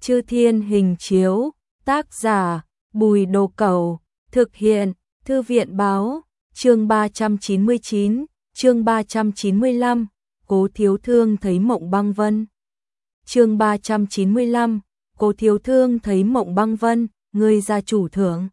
Chư Thiên Hình Chiếu, tác giả, Bùi Đồ Cẩu, thực hiện, Thư viện Báo, chương 399, chương 395, Cố Thiếu Thương thấy Mộng Băng Vân. Chương 395, Cố Thiếu Thương thấy Mộng Băng Vân, ngươi gia chủ thưởng.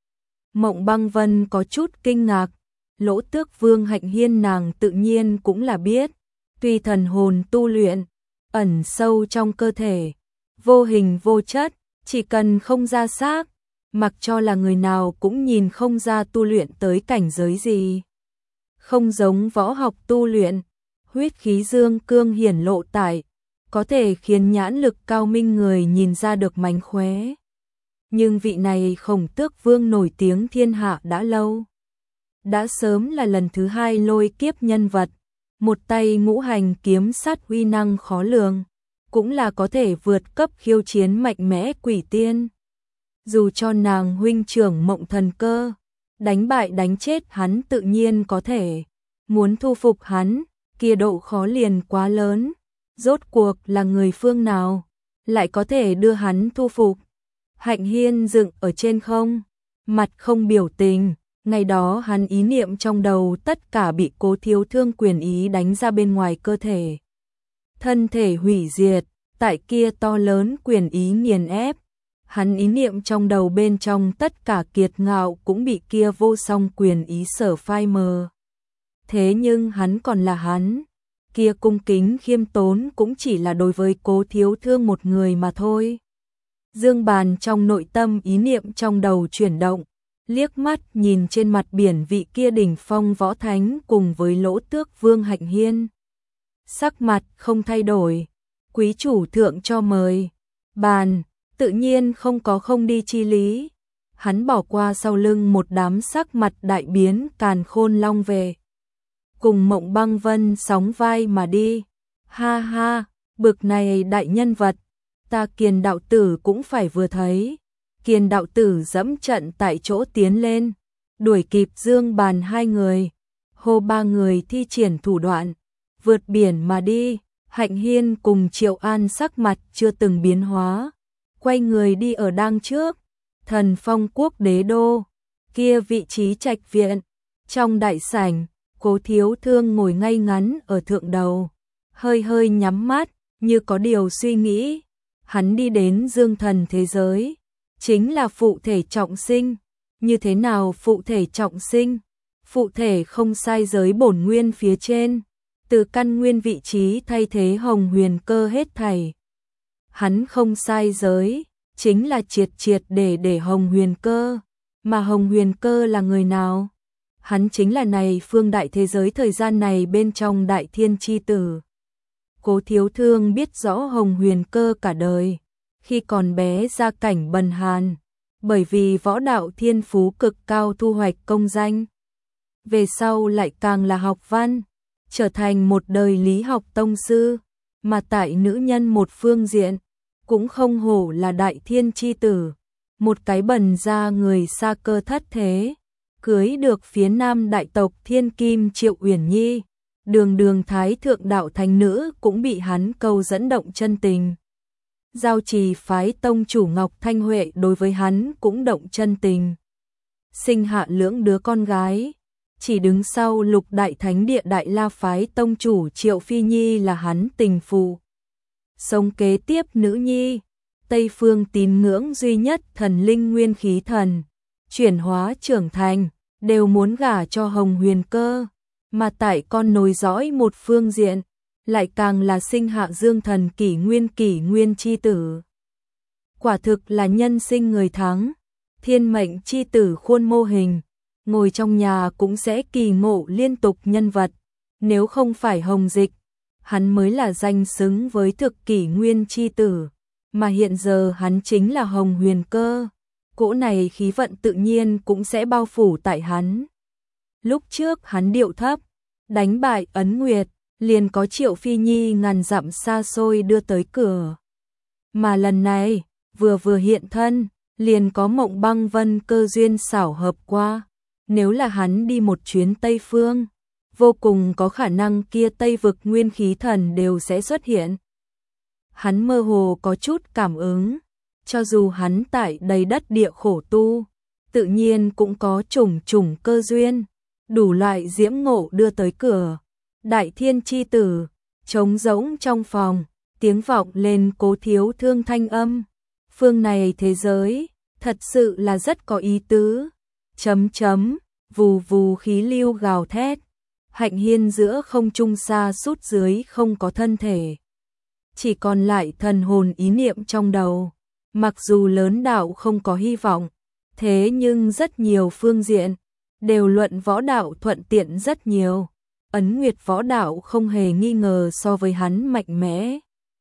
Mộng Băng Vân có chút kinh ngạc, Lỗ Tước Vương Hạnh Hiên nàng tự nhiên cũng là biết, tuy thần hồn tu luyện, ẩn sâu trong cơ thể, vô hình vô chất, chỉ cần không ra xác, mặc cho là người nào cũng nhìn không ra tu luyện tới cảnh giới gì. Không giống võ học tu luyện, huyết khí dương cương hiển lộ tại, có thể khiến nhãn lực cao minh người nhìn ra được mánh khóe. Nhưng vị này Khổng Tước Vương nổi tiếng thiên hạ đã lâu. Đã sớm là lần thứ hai lôi kiếp nhân vật, một tay ngũ hành kiếm sát uy năng khó lường, cũng là có thể vượt cấp khiêu chiến mạnh mẽ quỷ tiên. Dù cho nàng huynh trưởng Mộng Thần Cơ, đánh bại đánh chết hắn tự nhiên có thể, muốn thu phục hắn, kia độ khó liền quá lớn, rốt cuộc là người phương nào, lại có thể đưa hắn thu phục. Hạnh Hiên dựng ở trên không, mặt không biểu tình, ngày đó hắn ý niệm trong đầu tất cả bị Cố Thiếu Thương quyền ý đánh ra bên ngoài cơ thể. Thân thể hủy diệt, tại kia to lớn quyền ý nghiền ép, hắn ý niệm trong đầu bên trong tất cả kiệt ngạo cũng bị kia vô song quyền ý sở phai mờ. Thế nhưng hắn còn là hắn, kia cung kính khiêm tốn cũng chỉ là đối với Cố Thiếu Thương một người mà thôi. Dương Bàn trong nội tâm ý niệm trong đầu chuyển động, liếc mắt nhìn trên mặt biển vị kia đỉnh phong võ thánh cùng với Lỗ Tước Vương Hạnh Hiên. Sắc mặt không thay đổi, quý chủ thượng cho mời. Bàn, tự nhiên không có không đi chi lý. Hắn bỏ qua sau lưng một đám sắc mặt đại biến Càn Khôn Long về. Cùng Mộng Băng Vân sóng vai mà đi. Ha ha, bực này đại nhân vật, ta Kiền đạo tử cũng phải vừa thấy. Kiền đạo tử dẫm trận tại chỗ tiến lên, đuổi kịp Dương Bàn hai người, hô ba người thi triển thủ đoạn, vượt biển mà đi. Hạnh Hiên cùng Triệu An sắc mặt chưa từng biến hóa, quay người đi ở đằng trước. Thần Phong Quốc đế đô, kia vị trí trạch viện, trong đại sảnh, Cố Thiếu Thương ngồi ngay ngắn ở thượng đầu, hơi hơi nhắm mắt, như có điều suy nghĩ. Hắn đi đến dương thần thế giới, chính là phụ thể trọng sinh. Như thế nào phụ thể trọng sinh? Phụ thể không sai giới bổn nguyên phía trên, từ căn nguyên vị trí thay thế Hồng Huyền Cơ hết thảy. Hắn không sai giới, chính là triệt triệt để Hồng Huyền Cơ. Mà Hồng Huyền Cơ là người nào? Hắn chính là này phương đại thế giới thời gian này bên trong đại thiên chi tử. Cố Thiếu Thương biết rõ Hồng Huyền Cơ cả đời, khi còn bé gia cảnh bần hàn, bởi vì võ đạo thiên phú cực cao thu hoạch công danh. Về sau lại càng là học văn, trở thành một đời lý học tông sư, mà tại nữ nhân một phương diện, cũng không hổ là đại thiên chi tử, một cái bần ra người xa cơ thất thế, cưới được phía nam đại tộc thiên kim Triệu Uyển Nhi, đường thái thượng đạo thánh nữ cũng bị hắn câu dẫn động chân tình. Giao Trì phái tông chủ Ngọc Thanh Huệ đối với hắn cũng động chân tình. Sinh hạ lưỡng đứa con gái, chỉ đứng sau Lục Đại Thánh Địa Đại La phái tông chủ Triệu Phi Nhi là hắn tình phụ. Sống kế tiếp nữ nhi, Tây phương tín ngưỡng duy nhất thần linh nguyên khí thần, chuyển hóa trưởng thành, đều muốn gả cho Hồng Huyền Cơ, mà tại con nối dõi một phương diện, lại càng là sinh hạ dương thần kỷ nguyên chi tử. Quả thực là nhân sinh người thắng, thiên mệnh chi tử khuôn mô hình, ngồi trong nhà cũng sẽ kỳ ngộ liên tục nhân vật. Nếu không phải Hồng Dịch, hắn mới là danh xứng với thực kỷ nguyên chi tử, mà hiện giờ hắn chính là Hồng Huyền Cơ. Cỗ này khí vận tự nhiên cũng sẽ bao phủ tại hắn. Lúc trước hắn điệu thấp, đánh bại Ấn Nguyệt, liền có Triệu Phi Nhi ngàn dặm xa xôi đưa tới cửa. Mà lần này, vừa hiện thân, liền có Mộng Băng Vân cơ duyên xảo hợp qua. Nếu là hắn đi một chuyến Tây Phương, vô cùng có khả năng kia Tây vực nguyên khí thần đều sẽ xuất hiện. hắn mơ hồ có chút cảm ứng, cho dù hắn tại đầy đất địa khổ tu, tự nhiên cũng có trùng trùng cơ duyên, đủ loại diễm ngộ đưa tới cửa. Đại thiên chi tử, trống rỗng trong phòng, tiếng vọng lên Cố Thiếu Thương thanh âm. Phương này thế giới, thật sự là rất có ý tứ. Chấm chấm, vù vù khí lưu gào thét. Hạnh hiên giữa không trung xa sút dưới không có thân thể. Chỉ còn lại thần hồn ý niệm trong đầu. Mặc dù lớn đạo không có hy vọng, thế nhưng rất nhiều phương diện, đều luận võ đạo thuận tiện rất nhiều. Ấn Nguyệt võ đạo không hề nghi ngờ so với hắn mạnh mẽ.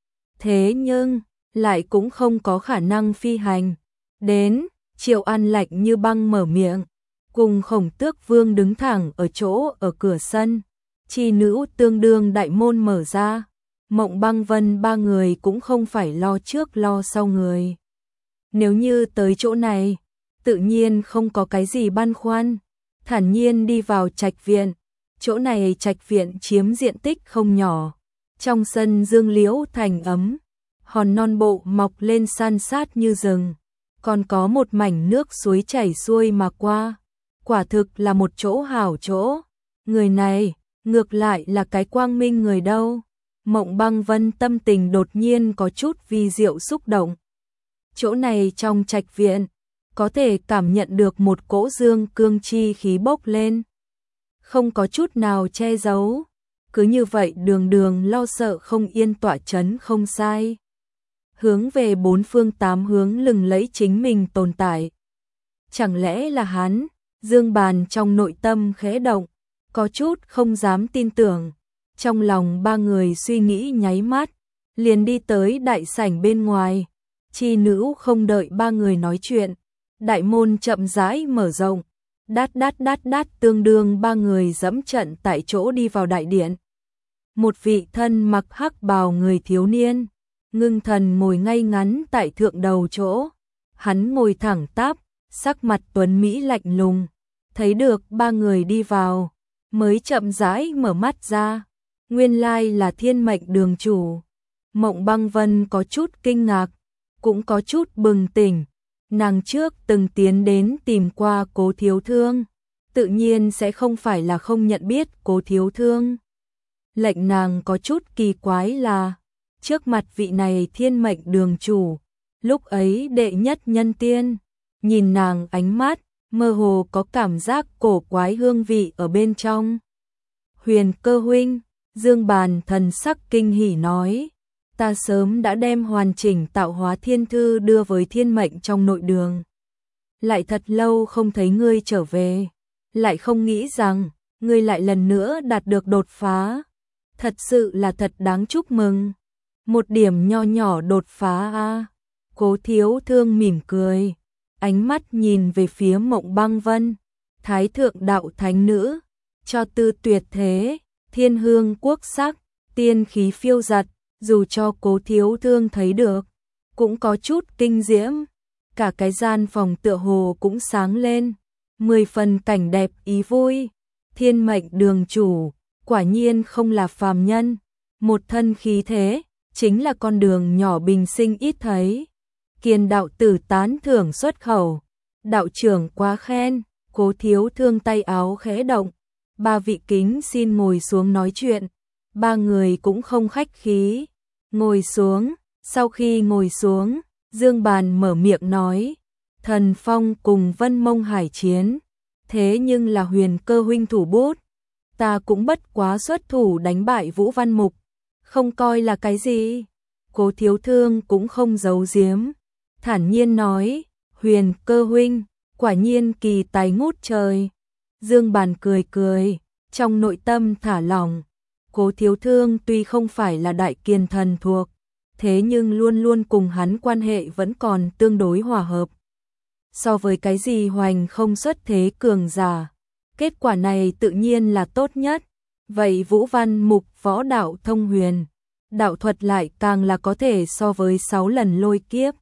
Thế nhưng, lại cũng không có khả năng phi hành. Đến, Triệu An lạnh như băng mở miệng, cùng Khổng Tước Vương đứng thẳng ở chỗ ở cửa sân. Chi nữ tương đương đại môn mở ra, Mộng Băng Vân ba người cũng không phải lo trước lo sau người. Nếu như tới chỗ này, tự nhiên không có cái gì băn khoăn, thản nhiên đi vào trạch viện. Chỗ này trạch viện chiếm diện tích không nhỏ, trong sân dương liễu thành ấm, hòn non bộ mọc lên san sát như rừng, còn có một mảnh nước suối chảy xuôi mà qua, quả thực là một chỗ hảo chỗ. Người này, ngược lại là cái quang minh người đâu. Mộng Băng Vân tâm tình đột nhiên có chút vi diệu xúc động. Chỗ này trong trạch viện, có thể cảm nhận được một cỗ dương cương chi khí bốc lên. Không có chút nào che giấu, cứ như vậy đường đường lo sợ không yên tỏa chấn không sai. Hướng về bốn phương tám hướng lừng lẫy chính mình tồn tại. Chẳng lẽ là hắn? Dương Bàn trong nội tâm khẽ động, có chút không dám tin tưởng. Trong lòng ba người suy nghĩ nháy mắt, liền đi tới đại sảnh bên ngoài. Chi nữ không đợi ba người nói chuyện, đại môn chậm rãi mở rộng. Đát đát đát đát tương đương ba người dẫm trận tại chỗ đi vào đại điện. Một vị thân mặc hắc bào người thiếu niên, ngưng thần ngồi ngay ngắn tại thượng đầu chỗ. Hắn ngồi thẳng tắp, sắc mặt tuấn mỹ lạnh lùng, thấy được ba người đi vào, mới chậm rãi mở mắt ra. Nguyên lai là Thiên Mệnh đường chủ. Mộng Băng Vân có chút kinh ngạc, cũng có chút bừng tỉnh. Nàng trước từng tiến đến tìm qua Cố Thiếu Thương, tự nhiên sẽ không phải là không nhận biết Cố Thiếu Thương. Lệnh nàng có chút kỳ quái là, trước mặt vị này Thiên Mệnh đường chủ, lúc ấy đệ nhất nhân tiên, nhìn nàng ánh mắt, mơ hồ có cảm giác cổ quái hương vị ở bên trong. Huyền Cơ huynh, Dương Bàn thần sắc kinh hỉ nói, ta sớm đã đem hoàn chỉnh tạo hóa thiên thư đưa với Thiên Mệnh trong nội đường. Lại thật lâu không thấy ngươi trở về, lại không nghĩ rằng ngươi lại lần nữa đạt được đột phá. Thật sự là thật đáng chúc mừng. Một điểm nho nhỏ đột phá a. Cố Thiếu Thương mỉm cười, ánh mắt nhìn về phía Mộng Băng Vân, Thái thượng đạo thánh nữ, cho tư tuyệt thế, thiên hương quốc sắc, tiên khí phiêu giật. Dù cho Cố Thiếu Thương thấy được, cũng có chút kinh diễm. Cả cái gian phòng tựa hồ cũng sáng lên, 10 phần cảnh đẹp ý vui. Thiên Mệnh đường chủ, quả nhiên không là phàm nhân. Một thân khí thế, chính là con đường nhỏ bình sinh ít thấy. Kiền đạo tử tán thưởng xuất khẩu. Đạo trưởng quá khen. Cố Thiếu Thương tay áo khẽ động. Ba vị kính xin ngồi xuống nói chuyện. Ba người cũng không khách khí. Ngồi xuống, sau khi ngồi xuống, Dương Bàn mở miệng nói, Thần Phong cùng Vân Mông hải chiến, thế nhưng là Huyền Cơ huynh thủ bút, ta cũng bất quá xuất thủ đánh bại Vũ Văn Mục, không coi là cái gì. Cố Thiếu Thương cũng không giấu giếm, thản nhiên nói, Huyền Cơ huynh, quả nhiên kỳ tài ngút trời. Dương Bàn cười cười, trong nội tâm thả lỏng. Cố Thiếu Thương tuy không phải là đại kiền thần thuộc, thế nhưng luôn luôn cùng hắn quan hệ vẫn còn tương đối hòa hợp. So với cái gì hoành không xuất thế cường giả, kết quả này tự nhiên là tốt nhất. Vậy Vũ Văn Mục võ đạo thông huyền, đạo thuật lại càng là có thể so với 6 lần lôi kiếp.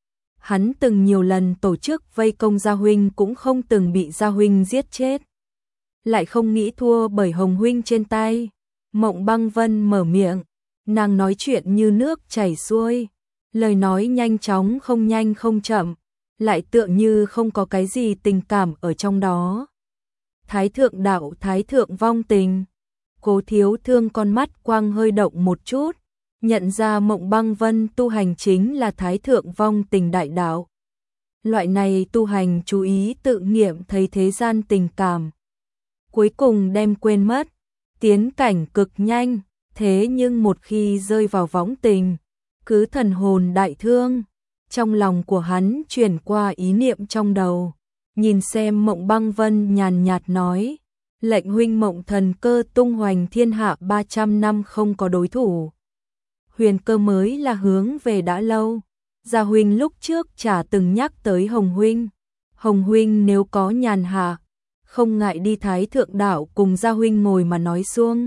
Hắn từng nhiều lần tổ chức vây công Gia huynh cũng không từng bị Gia huynh giết chết. Lại không nghĩ thua bởi Hồng huynh trên tay. Mộng Băng Vân mở miệng, nàng nói chuyện như nước chảy xuôi, lời nói nhanh chóng không nhanh không chậm, lại tựa như không có cái gì tình cảm ở trong đó. Thái thượng đạo, thái thượng vong tình. Cố Thiếu Thương con mắt quang hơi động một chút, nhận ra Mộng Băng Vân tu hành chính là thái thượng vong tình đại đạo. Loại này tu hành chú ý tự nghiệm thấy thế gian tình cảm, cuối cùng đem quên mất, tiến cảnh cực nhanh, thế nhưng một khi rơi vào võng tình, cứ thần hồn đại thương. Trong lòng của hắn chuyển qua ý niệm trong đầu, nhìn xem Mộng Băng Vân nhàn nhạt nói, lệnh huynh mộng thần cơ tung hoành thiên hạ 300 năm không có đối thủ. Huyền cơ mới là hướng về đã lâu, Gia huynh lúc trước chả từng nhắc tới Hồng huynh. Hồng huynh nếu có nhàn hạ, không ngại đi Thái thượng đảo cùng Gia huynh ngồi mà nói xuông.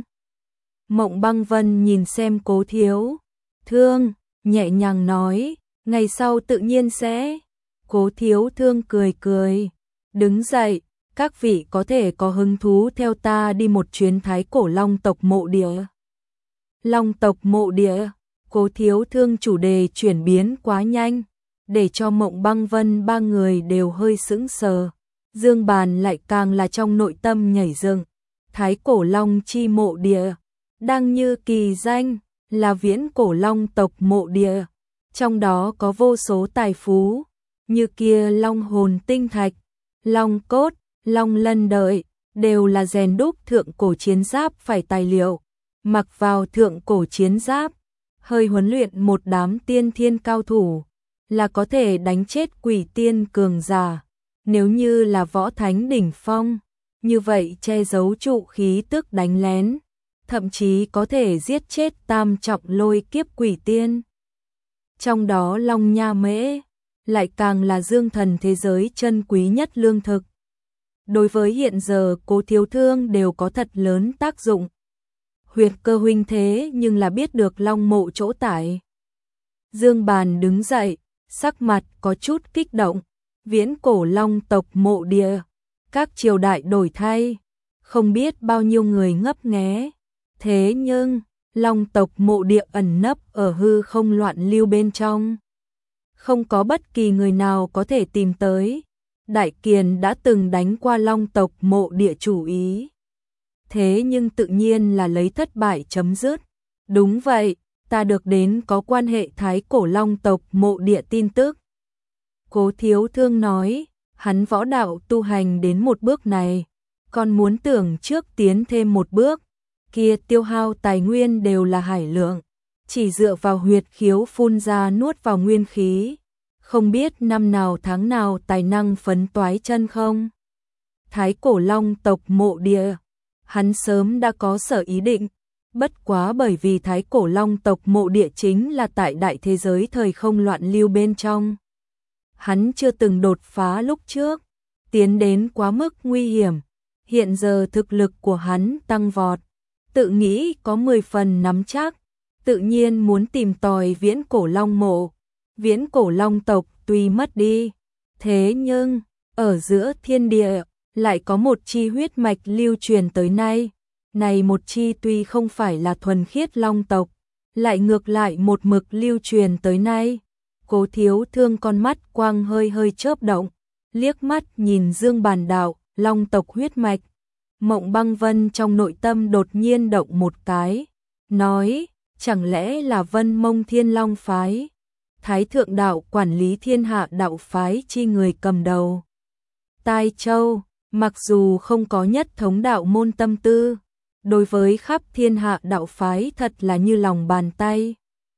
Mộng Băng Vân nhìn xem Cố Thiếu Thương, nhẹ nhàng nói, ngày sau tự nhiên sẽ. Cố Thiếu Thương cười cười, đứng dậy, các vị có thể có hứng thú theo ta đi một chuyến Thái cổ Long tộc mộ địa. Long tộc mộ địa, Cố Thiếu Thương chủ đề chuyển biến quá nhanh, để cho Mộng Băng Vân ba người đều hơi sững sờ. Dương Bàn lại càng là trong nội tâm nhảy dựng. Thái cổ Long chi mộ địa, đang như kỳ danh, là viễn cổ Long tộc mộ địa. Trong đó có vô số tài phú, như kia long hồn tinh thạch, long cốt, long lân đợi, đều là rèn đúc thượng cổ chiến giáp phải tài liệu. Mặc vào thượng cổ chiến giáp, hơi huấn luyện một đám tiên thiên cao thủ, là có thể đánh chết quỷ tiên cường giả. Nếu như là võ thánh đỉnh phong, như vậy che giấu trụ khí tức đánh lén, thậm chí có thể giết chết tam trọng lôi kiếp quỷ tiên. Trong đó long nha mễ, lại càng là dương thần thế giới chân quý nhất lương thực. Đối với hiện giờ Cố Thiếu Thương đều có thật lớn tác dụng. Huyệt cơ huynh thế nhưng là biết được long mộ chỗ tại. Dương Bàn đứng dậy, sắc mặt có chút kích động. Viễn cổ Long tộc mộ địa, các triều đại đổi thay, không biết bao nhiêu người ngấp nghé. Thế nhưng, Long tộc mộ địa ẩn nấp ở hư không loạn lưu bên trong. Không có bất kỳ người nào có thể tìm tới. Đại Kiền đã từng đánh qua Long tộc mộ địa chủ ý. Thế nhưng tự nhiên là lấy thất bại chấm dứt. Đúng vậy, ta được đến có quan hệ Thái cổ Long tộc mộ địa tin tức. Cố Thiếu Thương nói, hắn võ đạo tu hành đến một bước này, còn muốn tưởng trước tiến thêm một bước, kia tiêu hao tài nguyên đều là hải lượng, chỉ dựa vào huyệt khiếu phun ra nuốt vào nguyên khí, không biết năm nào tháng nào tài năng phấn toái chân không. Thái cổ Long tộc mộ địa, hắn sớm đã có sở ý định, bất quá bởi vì Thái cổ Long tộc mộ địa chính là tại đại thế giới thời không loạn lưu bên trong. Hắn chưa từng đột phá lúc trước, tiến đến quá mức nguy hiểm. Hiện giờ thực lực của hắn tăng vọt, tự nghĩ có 10 phần nắm chắc, tự nhiên muốn tìm tòi viễn cổ Long mộ. Viễn cổ Long tộc tuy mất đi, thế nhưng ở giữa thiên địa lại có một chi huyết mạch lưu truyền tới nay. Này một chi tuy không phải là thuần khiết Long tộc, lại ngược lại một mực lưu truyền tới nay. Cố Thiếu Thương con mắt quang hơi hơi chớp động, liếc mắt nhìn Dương Bàn đạo, Long tộc huyết mạch. Mộng Băng Vân trong nội tâm đột nhiên động một cái, nói, chẳng lẽ là Vân Mông Thiên Long phái, Thái thượng đạo quản lý thiên hạ đạo phái chi người cầm đầu. Tai Châu, mặc dù không có nhất thống đạo môn tâm tư, đối với khắp thiên hạ đạo phái thật là như lòng bàn tay.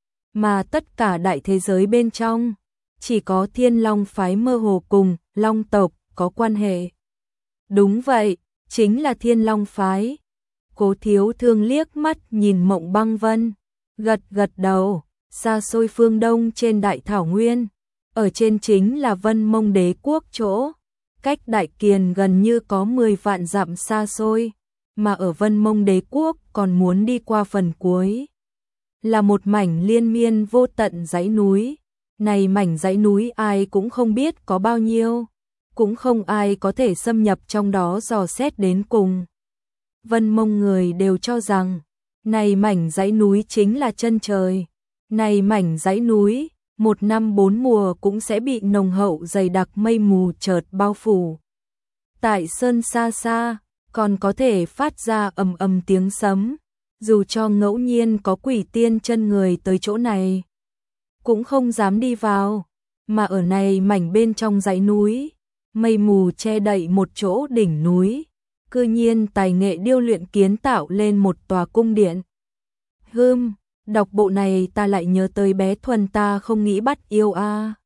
Mà tất cả đại thế giới bên trong, chỉ có Thiên Long phái mơ hồ cùng Long tộc có quan hệ. Đúng vậy, chính là Thiên Long phái. Cố Thiếu Thương liếc mắt nhìn Mộng Băng Vân, gật gật đầu. Xa xôi phương đông trên đại thảo nguyên, ở trên chính là Vân Mông Đế quốc chỗ, cách Đại Kiền gần như có 10 vạn dặm xa xôi, mà ở Vân Mông Đế quốc còn muốn đi qua phần cuối. Là một mảnh liên miên vô tận dãy núi, này mảnh dãy núi ai cũng không biết có bao nhiêu, cũng không ai có thể xâm nhập trong đó dò xét đến cùng. Vân Mông người đều cho rằng, Này mảnh dãy núi chính là chân trời. Này mảnh dãy núi, một năm bốn mùa cũng sẽ bị nồng hậu dày đặc mây mù chợt bao phủ. Tại sơn xa xa, còn có thể phát ra ầm ầm tiếng sấm, dù cho ngẫu nhiên có quỷ tiên chân người tới chỗ này, cũng không dám đi vào, mà ở này mảnh bên trong dãy núi, mây mù che đậy một chỗ đỉnh núi, cư nhiên tài nghệ điêu luyện kiến tạo lên một tòa cung điện. Đọc bộ này ta lại nhớ tới bé Thuần ta không nghĩ bắt yêu a.